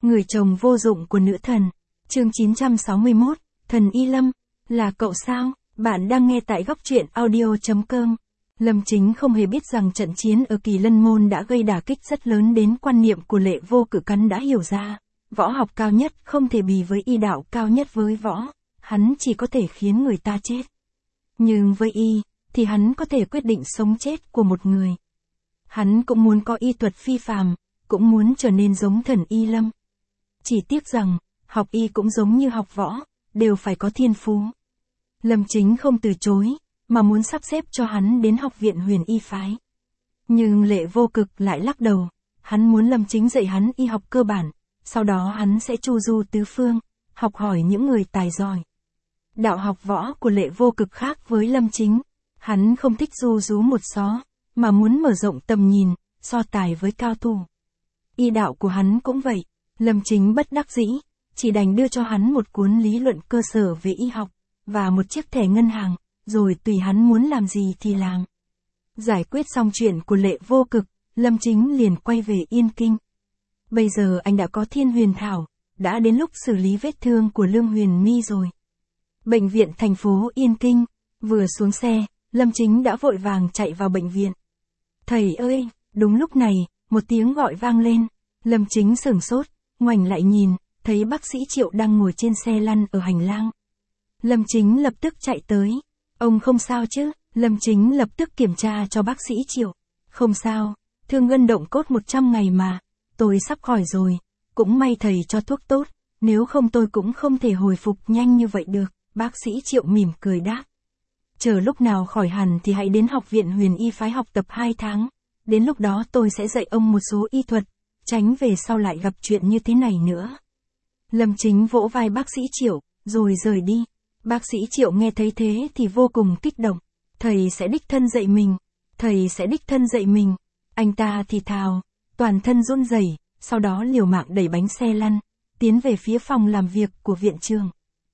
Người chồng vô dụng của nữ thần. Chương 961, Thần Y Lâm, là cậu sao? Bạn đang nghe tại góc truyện audio.com. Lâm Chính không hề biết rằng trận chiến ở Kỳ Lân Môn đã gây đả kích rất lớn đến quan niệm của Lệ Vô Cự. Hắn đã hiểu ra, võ học cao nhất không thể bì với y đạo cao nhất với võ, hắn chỉ có thể khiến người ta chết. Nhưng với y, thì hắn có thể quyết định sống chết của một người. Hắn cũng muốn có y thuật phi phàm, cũng muốn trở nên giống Thần Y Lâm. Chỉ tiếc rằng, học y cũng giống như học võ, đều phải có thiên phú. Lâm Chính không từ chối, mà muốn sắp xếp cho hắn đến học viện Huyền Y phái. Nhưng Lệ Vô Cực lại lắc đầu, hắn muốn Lâm Chính dạy hắn y học cơ bản, sau đó hắn sẽ chu du tứ phương, học hỏi những người tài giỏi. Đạo học võ của Lệ Vô Cực khác với Lâm Chính, hắn không thích du rú một xó, mà muốn mở rộng tầm nhìn, so tài với cao thủ. Y đạo của hắn cũng vậy, Lâm Chính bất đắc dĩ, chỉ đành đưa cho hắn một cuốn lý luận cơ sở về y học, và một chiếc thẻ ngân hàng, rồi tùy hắn muốn làm gì thì làm. Giải quyết xong chuyện của Lệ Vô Cực, Lâm Chính liền quay về Yên Kinh. Bây giờ anh đã có Thiên Huyền Thảo, đã đến lúc xử lý vết thương của Lương Huyền My rồi. Bệnh viện thành phố Yên Kinh, vừa xuống xe, Lâm Chính đã vội vàng chạy vào bệnh viện. Thầy ơi, đúng lúc này, một tiếng gọi vang lên, Lâm Chính sửng sốt, ngoảnh lại nhìn, thấy bác sĩ Triệu đang ngồi trên xe lăn ở hành lang. Lâm Chính lập tức chạy tới, ông không sao chứ? Lâm Chính lập tức kiểm tra cho bác sĩ Triệu. Không sao, thương gân động cốt 100 ngày mà, tôi sắp khỏi rồi, cũng may thầy cho thuốc tốt, nếu không tôi cũng không thể hồi phục nhanh như vậy được, bác sĩ Triệu mỉm cười đáp. Chờ lúc nào khỏi hẳn thì hãy đến học viện Huyền Y phái học tập 2 tháng, đến lúc đó tôi sẽ dạy ông một số y thuật, tránh về sau lại gặp chuyện như thế này nữa. Lâm Chính vỗ vai bác sĩ Triệu, rồi rời đi. Bác sĩ Triệu nghe thấy thế thì vô cùng kích động. Thầy sẽ đích thân dạy mình. Thầy sẽ đích thân dạy mình. Anh ta thì thào, toàn thân run rẩy, sau đó liều mạng đẩy bánh xe lăn, tiến về phía phòng làm việc của viện trưởng.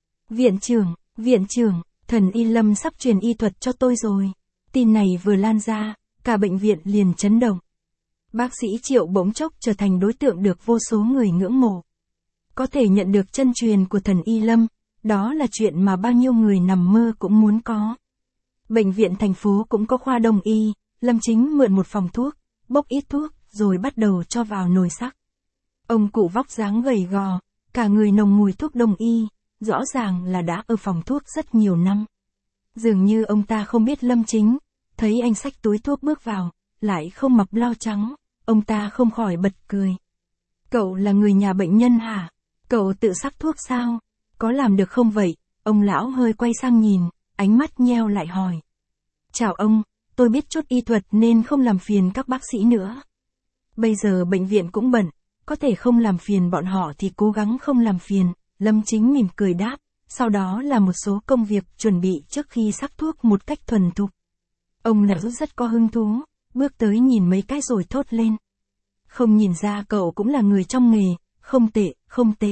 Viện trưởng, Thần Y Lâm sắp truyền y thuật cho tôi rồi. Tin này vừa lan ra, cả bệnh viện liền chấn động. Bác sĩ Triệu bỗng chốc trở thành đối tượng được vô số người ngưỡng mộ. Có thể nhận được chân truyền của Thần Y Lâm, đó là chuyện mà bao nhiêu người nằm mơ cũng muốn có. Bệnh viện thành phố cũng có khoa đông y, Lâm Chính mượn một phòng thuốc, bốc ít thuốc, rồi bắt đầu cho vào nồi sắc. Ông cụ vóc dáng gầy gò, cả người nồng mùi thuốc đông y, rõ ràng là đã ở phòng thuốc rất nhiều năm. Dường như ông ta không biết Lâm Chính, thấy anh xách túi thuốc bước vào, lại không mặc blau trắng, ông ta không khỏi bật cười. Cậu là người nhà bệnh nhân hả? Cậu tự sắc thuốc sao? Có làm được không vậy? Ông lão hơi quay sang nhìn, ánh mắt nheo lại hỏi. Chào ông, tôi biết chút y thuật nên không làm phiền các bác sĩ nữa. Bây giờ bệnh viện cũng bận, có thể không làm phiền bọn họ thì cố gắng không làm phiền, Lâm Chính mỉm cười đáp, sau đó là một số công việc chuẩn bị trước khi sắc thuốc một cách thuần thục. Ông lão rất có hứng thú, bước tới nhìn mấy cái rồi thốt lên. Không nhìn ra cậu cũng là người trong nghề, không tệ.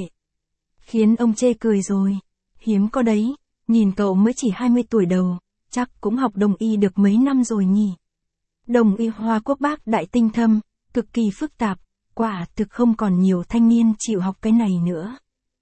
Khiến ông chê cười rồi, hiếm có đấy, nhìn cậu mới chỉ 20 tuổi đầu, chắc cũng học đông y được mấy năm rồi nhỉ. Đông y Hoa Quốc Bác đại tinh thâm, cực kỳ phức tạp, quả thực không còn nhiều thanh niên chịu học cái này nữa.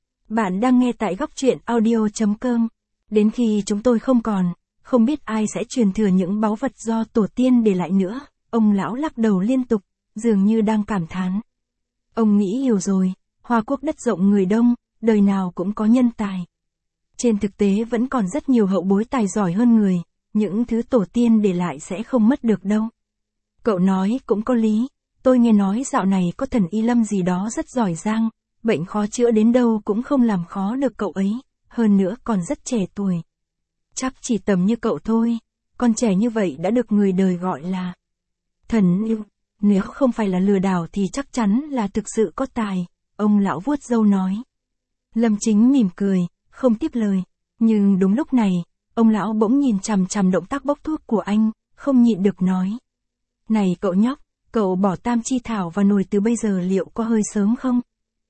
Bạn đang nghe tại góc truyện audio.com, đến khi chúng tôi không còn, không biết ai sẽ truyền thừa những báu vật do tổ tiên để lại nữa, ông lão lắc đầu liên tục, dường như đang cảm thán. Ông nghĩ hiểu rồi, Hoa Quốc đất rộng người đông, đời nào cũng có nhân tài. Trên thực tế vẫn còn rất nhiều hậu bối tài giỏi hơn người, những thứ tổ tiên để lại sẽ không mất được đâu. Cậu nói cũng có lý, tôi nghe nói dạo này có Thần Y Lâm gì đó rất giỏi giang, bệnh khó chữa đến đâu cũng không làm khó được cậu ấy, hơn nữa còn rất trẻ tuổi. Chắc chỉ tầm như cậu thôi, còn trẻ như vậy đã được người đời gọi là thần y, nếu không phải là lừa đảo thì chắc chắn là thực sự có tài, ông lão vuốt râu nói. Lâm Chính mỉm cười, không tiếp lời, nhưng đúng lúc này, ông lão bỗng nhìn chằm chằm động tác bốc thuốc của anh, không nhịn được nói. Này cậu nhóc, cậu bỏ tam chi thảo vào nồi từ bây giờ liệu có hơi sớm không?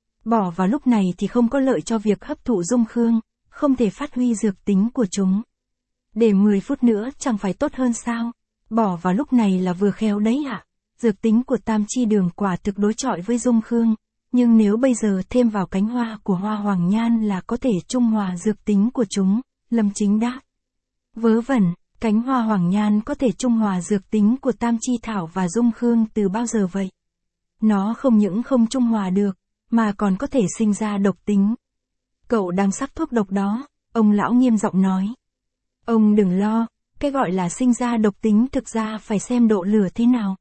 Bỏ vào lúc này thì không có lợi cho việc hấp thụ dung khương, không thể phát huy dược tính của chúng. Để 10 phút nữa chẳng phải tốt hơn sao? Bỏ vào lúc này là vừa khéo đấy ạ. Dược tính của tam chi đường quả thực đối chọi với dung khương, nhưng nếu bây giờ thêm vào cánh hoa của hoa hoàng nhan là có thể trung hòa dược tính của chúng, Lâm Chính đáp. Vớ vẩn, cánh hoa hoàng nhan có thể trung hòa dược tính của tam chi thảo và dung khương từ bao giờ vậy? Nó không những không trung hòa được, mà còn có thể sinh ra độc tính. Cậu đang sắc thuốc độc đó, ông lão nghiêm giọng nói. Ông đừng lo, cái gọi là sinh ra độc tính thực ra phải xem độ lửa thế nào.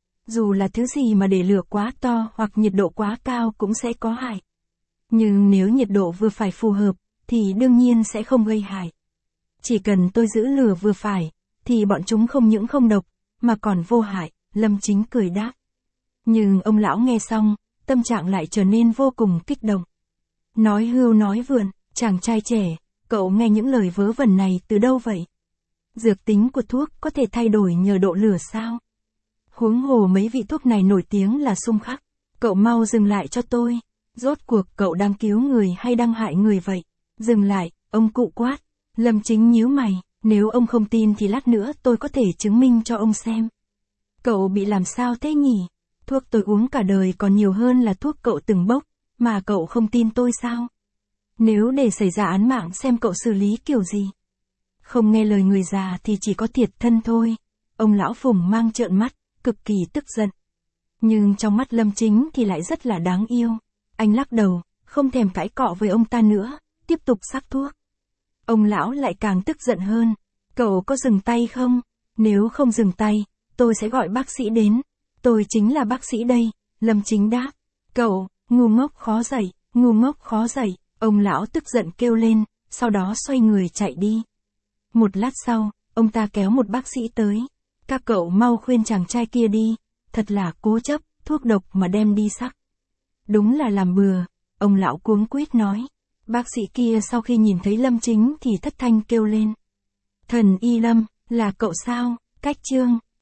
Dù là thứ gì mà để lửa quá to hoặc nhiệt độ quá cao cũng sẽ có hại. Nhưng nếu nhiệt độ vừa phải phù hợp, thì đương nhiên sẽ không gây hại. Chỉ cần tôi giữ lửa vừa phải, thì bọn chúng không những không độc, mà còn vô hại, Lâm Chính cười đáp. Nhưng ông lão nghe xong, tâm trạng lại trở nên vô cùng kích động. Nói hưu nói vượn, chàng trai trẻ, cậu nghe những lời vớ vẩn này từ đâu vậy? Dược tính của thuốc có thể thay đổi nhờ độ lửa sao? Huống hồ mấy vị thuốc này nổi tiếng là xung khắc. Cậu mau dừng lại cho tôi. Rốt cuộc cậu đang cứu người hay đang hại người vậy? Dừng lại, ông cụ quát. Lâm Chính nhíu mày, nếu ông không tin thì lát nữa tôi có thể chứng minh cho ông xem. Cậu bị làm sao thế nhỉ? Thuốc tôi uống cả đời còn nhiều hơn là thuốc cậu từng bốc, mà cậu không tin tôi sao? Nếu để xảy ra án mạng xem cậu xử lý kiểu gì? Không nghe lời người già thì chỉ có thiệt thân thôi. Ông lão Phùng mang trợn mắt, cực kỳ tức giận. Nhưng trong mắt Lâm Chính thì lại rất là đáng yêu. Anh lắc đầu, không thèm cãi cọ với ông ta nữa, tiếp tục sắc thuốc. Ông lão lại càng tức giận hơn. Cậu có dừng tay không? Nếu không dừng tay, tôi sẽ gọi bác sĩ đến. Tôi chính là bác sĩ đây, Lâm Chính đáp. Cậu, ngu ngốc khó dậy, ngu ngốc khó dậy. Ông lão tức giận kêu lên, sau đó xoay người chạy đi. Một lát sau, ông ta kéo một bác sĩ tới. Các cậu mau khuyên chàng trai kia đi, thật là cố chấp, thuốc độc mà đem đi sắc. Đúng là làm bừa, ông lão cuống quýt nói. Bác sĩ kia sau khi nhìn thấy Lâm Chính thì thất thanh kêu lên. Thần Y Lâm, là cậu sao? Cách chương